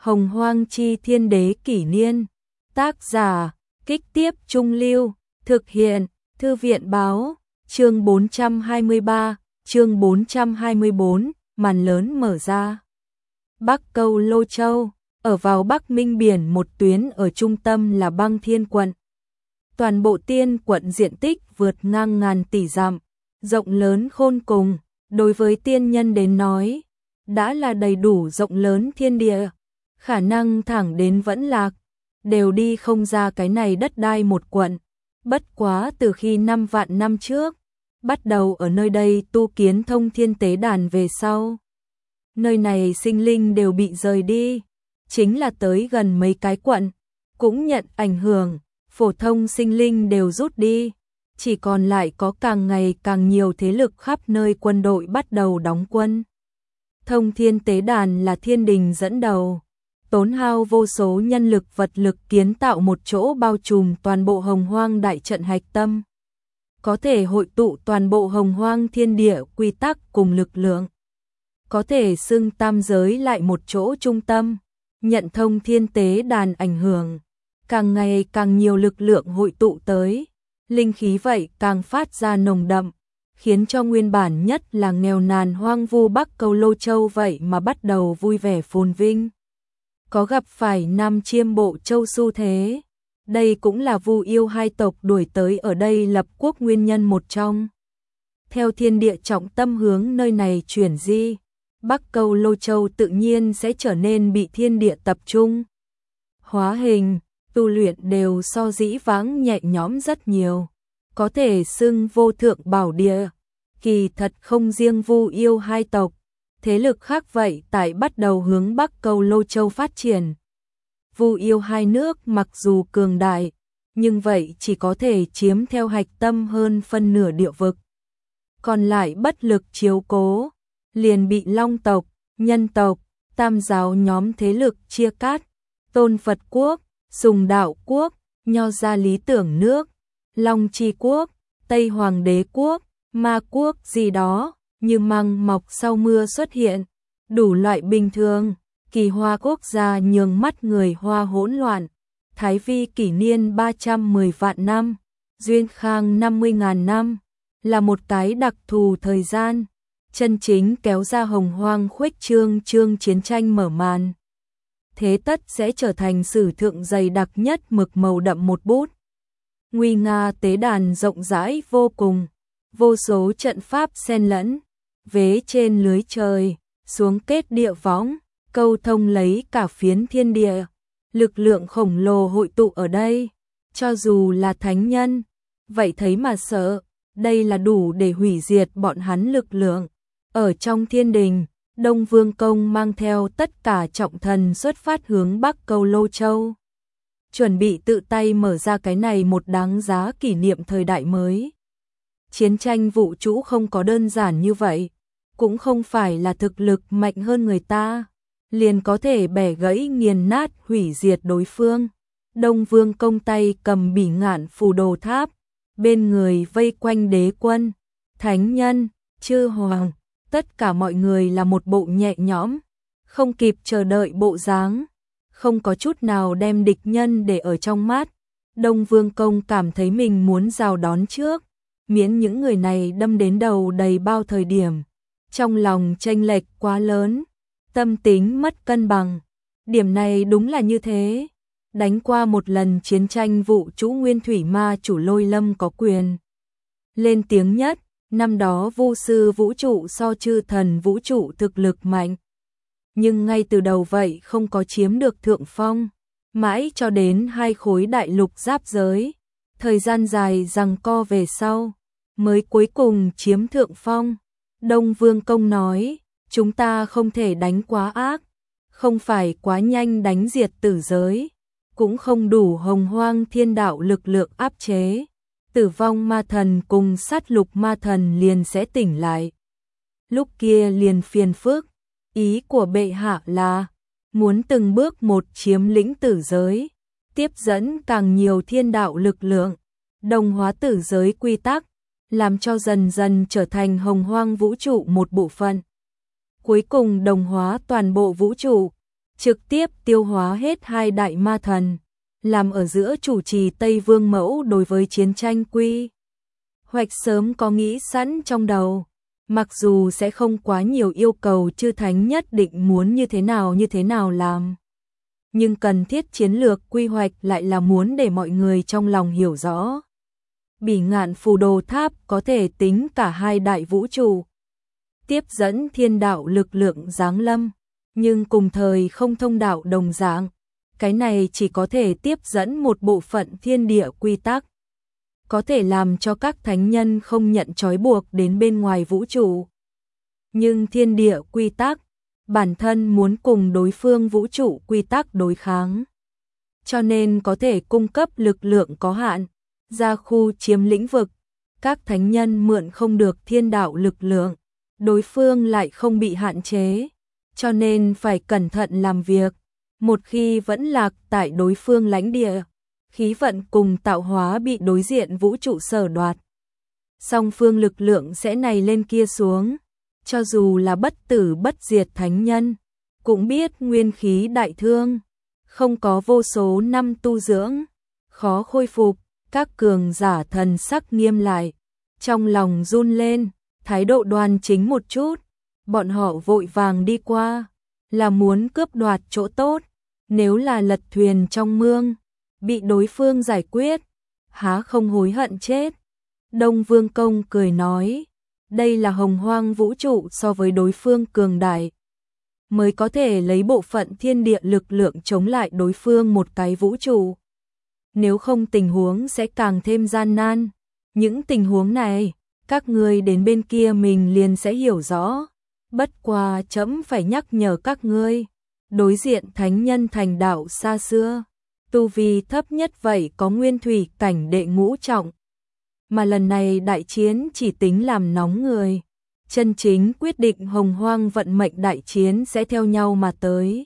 Hồng Hoang Chi Thiên Đế Kỷ Niên. Tác giả, Kích Tiếp Trung Lưu. Thực hiện, Thư viện Báo. Chương 423, chương 424, màn lớn mở ra. Bắc Câu Lô Châu, ở vào Bắc Minh Biển một tuyến, ở trung tâm là Băng Thiên quận. Toàn bộ Tiên quận diện tích vượt ngang ngàn tỷ dặm, rộng lớn khôn cùng, đối với tiên nhân đến nói, đã là đầy đủ rộng lớn thiên địa, khả năng thẳng đến Vẫn Lạc, đều đi không ra cái này đất đai một quận. Bất quá từ khi 5 vạn năm trước, bắt đầu ở nơi đây tu kiến Thông Thiên Tế Đàn về sau, nơi này sinh linh đều bị rời đi, chính là tới gần mấy cái quận, cũng nhận ảnh hưởng, phổ thông sinh linh đều rút đi, chỉ còn lại có càng ngày càng nhiều thế lực khắp nơi quân đội bắt đầu đóng quân. Thông Thiên Tế Đàn là thiên đình dẫn đầu, tốn hao vô số nhân lực vật lực kiến tạo một chỗ bao trùm toàn bộ Hồng Hoang đại trận hạch tâm, có thể hội tụ toàn bộ Hồng Hoang thiên địa quy tắc cùng lực lượng, có thể xưng tam giới lại một chỗ trung tâm, nhận Thông Thiên Tế Đàn ảnh hưởng, càng ngày càng nhiều lực lượng hội tụ tới, linh khí vậy càng phát ra nồng đậm, khiến cho nguyên bản nhất là nghèo nàn hoang vu Bắc Câu Lô Châu vậy mà bắt đầu vui vẻ phồn vinh. Có gặp phải Nam Chiêm Bộ Châu xu thế, đây cũng là Vu Yêu hai tộc đuổi tới ở đây lập quốc nguyên nhân một trong. Theo thiên địa trọng tâm hướng nơi này chuyển di, Bắc Câu Lô Châu tự nhiên sẽ trở nên bị thiên địa tập trung. Hóa hình, tu luyện đều so dĩ vãng nhẹ nhõm rất nhiều, có thể xưng vô thượng bảo địa. Kỳ thật không riêng Vu Yêu hai tộc, thế lực khác vậy tại bắt đầu hướng Bắc Câu Lô Châu phát triển. Vu Yêu hai nước mặc dù cường đại, nhưng vậy chỉ có thể chiếm theo hạch tâm hơn phân nửa địa vực. Còn lại bất lực chiếu cố, liền bị Long tộc, Nhân tộc, Tam giáo nhóm thế lực chia cắt, Tôn Phật Quốc, Sùng Đạo Quốc, Nho Gia Lý Tưởng Nước, Long Chi Quốc, Tây Hoàng Đế Quốc, Ma Quốc gì đó, như măng mọc sau mưa xuất hiện, đủ loại bình thường, kỳ hoa quốc gia nhường mắt người Hoa hỗn loạn, Thái Vi kỷ niên 310 vạn năm, Duyên Khang 50.000 năm, là một cái đặc thù thời gian, chân chính kéo ra Hồng Hoang khuếch trương chiến tranh mở màn. Thế tất sẽ trở thành sử thượng dày đặc nhất mực màu đậm một bút. Nguy nga tế đàn rộng rãi vô cùng, vô số trận pháp xen lẫn, vế trên lưới trời, xuống kết địa võng, câu thông lấy cả phiến thiên địa, lực lượng khổng lồ hội tụ ở đây, cho dù là thánh nhân, vậy thấy mà sợ, đây là đủ để hủy diệt bọn hắn lực lượng. Ở trong thiên đình, Đông Vương Công mang theo tất cả trọng thần xuất phát hướng Bắc Câu Lô Châu, chuẩn bị tự tay mở ra cái này một đáng giá kỷ niệm thời đại mới. Chiến tranh vũ trụ không có đơn giản như vậy, cũng không phải là thực lực mạnh hơn người ta, liền có thể bẻ gãy nghiền nát hủy diệt đối phương. Đông Vương Công tay cầm bỉ ngạn phù đồ tháp, bên người vây quanh đế quân, thánh nhân, chư hoàng, tất cả mọi người là một bộ nhẹ nhõm, không kịp chờ đợi bộ dáng, không có chút nào đem địch nhân để ở trong mắt. Đông Vương Công cảm thấy mình muốn rào đón trước, miễn những người này đâm đến đầu đầy bao thời điểm, trong lòng chênh lệch quá lớn, tâm tính mất cân bằng. Điểm này đúng là như thế, đánh qua một lần chiến tranh vũ trụ nguyên thủy ma chủ Lôi Lâm có quyền lên tiếng nhất, năm đó Vu sư vũ trụ so chư thần vũ trụ thực lực mạnh, nhưng ngay từ đầu vậy không có chiếm được thượng phong, mãi cho đến hai khối đại lục giáp giới, thời gian dài giằng co về sau, mới cuối cùng chiếm thượng phong. Đông Vương Công nói, chúng ta không thể đánh quá ác, không phải quá nhanh đánh diệt tử giới, cũng không đủ Hồng Hoang thiên đạo lực lượng áp chế, tử vong ma thần cùng sát lục ma thần liền sẽ tỉnh lại. Lúc kia liền phiền phức, ý của bệ hạ là muốn từng bước một chiếm lĩnh tử giới, tiếp dẫn càng nhiều thiên đạo lực lượng, đồng hóa tử giới quy tắc, làm cho dần dần trở thành Hồng Hoang vũ trụ một bộ phận. Cuối cùng đồng hóa toàn bộ vũ trụ, trực tiếp tiêu hóa hết hai đại ma thần, làm ở giữa chủ trì Tây Vương Mẫu đối với chiến tranh quy hoạch sớm có nghĩ sẵn trong đầu, mặc dù sẽ không quá nhiều yêu cầu chư thánh nhất định muốn như thế nào làm. Nhưng cần thiết chiến lược quy hoạch lại là muốn để mọi người trong lòng hiểu rõ. Bỉ Ngạn Phù Đồ Tháp có thể tính cả hai đại vũ trụ, tiếp dẫn thiên đạo lực lượng giáng lâm, nhưng cùng thời không thông đạo đồng dạng. Cái này chỉ có thể tiếp dẫn một bộ phận thiên địa quy tắc, có thể làm cho các thánh nhân không nhận trói buộc đến bên ngoài vũ trụ. Nhưng thiên địa quy tắc, bản thân muốn cùng đối phương vũ trụ quy tắc đối kháng. Cho nên có thể cung cấp lực lượng có hạn, ra khu chiếm lĩnh vực, các thánh nhân mượn không được thiên đạo lực lượng, đối phương lại không bị hạn chế, cho nên phải cẩn thận làm việc. Một khi vẫn lạc tại đối phương lãnh địa, khí vận cùng tạo hóa bị đối diện vũ trụ sở đoạt, song phương lực lượng sẽ này lên kia xuống, cho dù là bất tử bất diệt thánh nhân, cũng biết nguyên khí đại thương, không có vô số năm tu dưỡng, khó khôi phục. Các cường giả thần sắc nghiêm lại, trong lòng run lên, thái độ đoan chính một chút, bọn họ vội vàng đi qua, là muốn cướp đoạt chỗ tốt, nếu là lật thuyền trong mương, bị đối phương giải quyết, há không hối hận chết. Đông Vương Công cười nói, đây là hồng hoang vũ trụ so với đối phương cường đại, mới có thể lấy bộ phận thiên địa lực lượng chống lại đối phương một cái vũ trụ. Nếu không tình huống sẽ càng thêm gian nan. Những tình huống này, các ngươi đến bên kia mình liền sẽ hiểu rõ. Bất quá trẫm phải nhắc nhở các ngươi, đối diện thánh nhân thành đạo xa xưa, tu vi thấp nhất vậy có nguyên thủy cảnh đệ ngũ trọng. Mà lần này đại chiến chỉ tính làm nóng người, chân chính quyết định hồng hoang vận mệnh đại chiến sẽ theo nhau mà tới.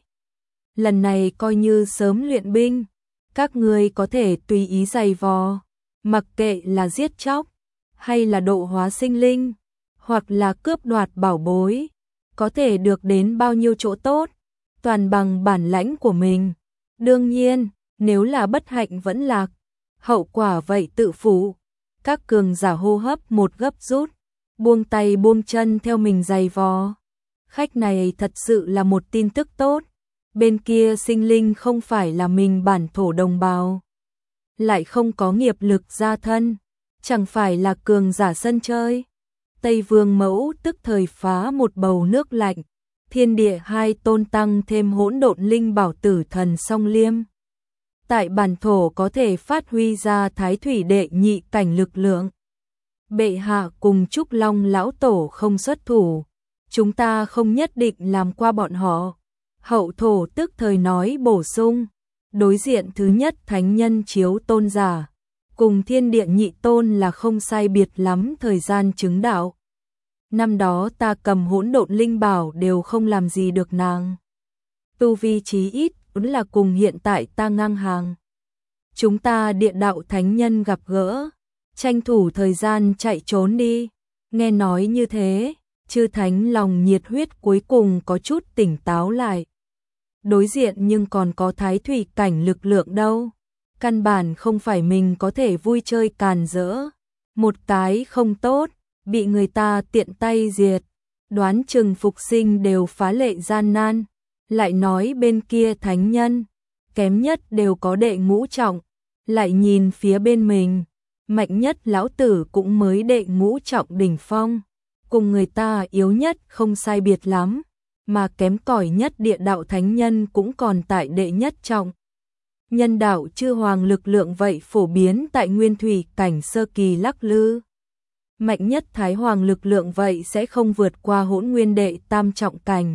Lần này coi như sớm luyện binh, các ngươi có thể tùy ý giày vò, mặc kệ là giết chóc, hay là độ hóa sinh linh, hoặc là cướp đoạt bảo bối, có thể được đến bao nhiêu chỗ tốt, toàn bằng bản lãnh của mình. Đương nhiên, nếu là bất hạnh vẫn lạc, hậu quả vậy tự phụ. Các cường giả hô hấp một gấp rút, buông tay buông chân theo mình giày vò. Khách này thật sự là một tin tức tốt. Bên kia sinh linh không phải là mình bản thổ đồng bào, lại không có nghiệp lực gia thân, chẳng phải là cường giả sân chơi. Tây Vương Mẫu tức thời phá một bầu nước lạnh, thiên địa hai tôn tăng thêm hỗn độn linh bảo tử thần song liêm. Tại bản thổ có thể phát huy ra thái thủy đệ nhị cảnh lực lượng. Bệ hạ cùng Trúc Long lão tổ không xuất thủ, chúng ta không nhất định làm qua bọn họ. Hậu thổ tức thời nói bổ sung, đối diện thứ nhất thánh nhân chiếu tôn giả, cùng thiên địa nhị tôn là không sai biệt lắm thời gian chứng đạo. Năm đó ta cầm hỗn độn linh bảo đều không làm gì được nàng. Tu vi chí ít vẫn là cùng hiện tại ta ngang hàng. Chúng ta địa đạo thánh nhân gặp gỡ, tranh thủ thời gian chạy trốn đi. Nghe nói như thế, chư thánh lòng nhiệt huyết cuối cùng có chút tỉnh táo lại. Đối diện nhưng còn có thái thủy cảnh lực lượng đâu. Căn bản không phải mình có thể vui chơi càn rỡ. Một cái không tốt, bị người ta tiện tay diệt. Đoán chừng phục sinh đều phá lệ gian nan. Lại nói bên kia thánh nhân, kém nhất đều có đệ ngũ trọng. Lại nhìn phía bên mình, mạnh nhất lão tử cũng mới đệ ngũ trọng đỉnh phong. Cùng người ta yếu nhất không sai biệt lắm, mà kém cỏi nhất địa đạo thánh nhân cũng còn tại đệ nhất trọng. Nhân đạo chư hoàng lực lượng vậy phổ biến tại nguyên thủy cảnh sơ kỳ lắc lư. Mạnh nhất thái hoàng lực lượng vậy sẽ không vượt qua hỗn nguyên đệ tam trọng cảnh.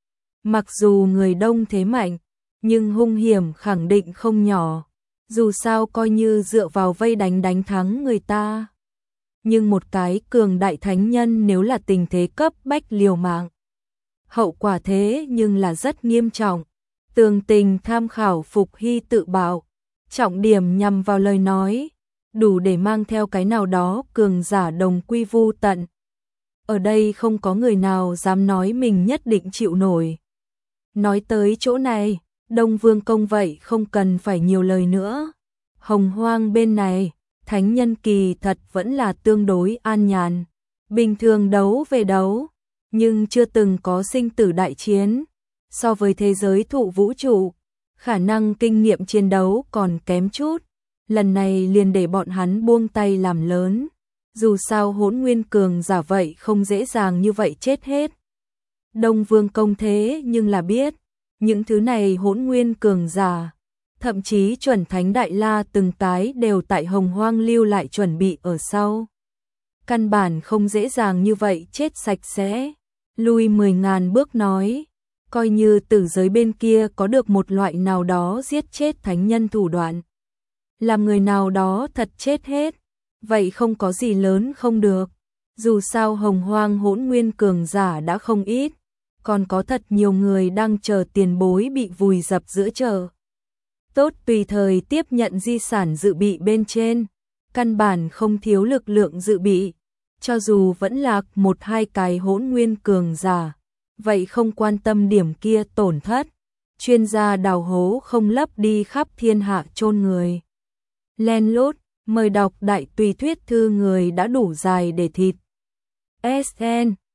Mặc dù người đông thế mạnh, nhưng hung hiểm khẳng định không nhỏ. Dù sao coi như dựa vào vây đánh thắng người ta. Nhưng một cái cường đại thánh nhân nếu là tình thế cấp bách liều mạng, hậu quả thế nhưng là rất nghiêm trọng. Tường tình tham khảo Phục Hy tự bảo, trọng điểm nhằm vào lời nói, đủ để mang theo cái nào đó cường giả đồng quy vu tận. Ở đây không có người nào dám nói mình nhất định chịu nổi. Nói tới chỗ này, Đông Vương Công vậy không cần phải nhiều lời nữa. Hồng Hoang bên này, thánh nhân kỳ thật vẫn là tương đối an nhàn. Bình thường đấu về đấu, nhưng chưa từng có sinh tử đại chiến. So với thế giới thụ vũ trụ, khả năng kinh nghiệm chiến đấu còn kém chút. Lần này liền để bọn hắn buông tay làm lớn. Dù sao Hỗn Nguyên cường giả vậy không dễ dàng như vậy chết hết. Đông Vương Công thế nhưng là biết, những thứ này Hỗn Nguyên cường giả, thậm chí chuẩn thánh đại la từng cái đều tại Hồng Hoang lưu lại chuẩn bị ở sau. Căn bản không dễ dàng như vậy chết sạch sẽ. Lui 10.000 bước nói, coi như tử giới bên kia có được một loại nào đó giết chết thánh nhân thủ đoạn, làm người nào đó thật chết hết, vậy không có gì lớn không được. Dù sao Hồng Hoang Hỗn Nguyên cường giả đã không ít, còn có thật nhiều người đang chờ tiền bối bị vùi dập giữa chợ. Tốt tùy thời tiếp nhận di sản dự bị bên trên, căn bản không thiếu lực lượng dự bị. Cho dù vẫn lạc một hai cái Hỗn Nguyên cường giả, vậy không quan tâm điểm kia tổn thất. Chuyên gia đào hố không lấp đi khắp thiên hạ chôn người. Len lút, mời đọc đại tùy thuyết thư người đã đủ dài để thịt. SN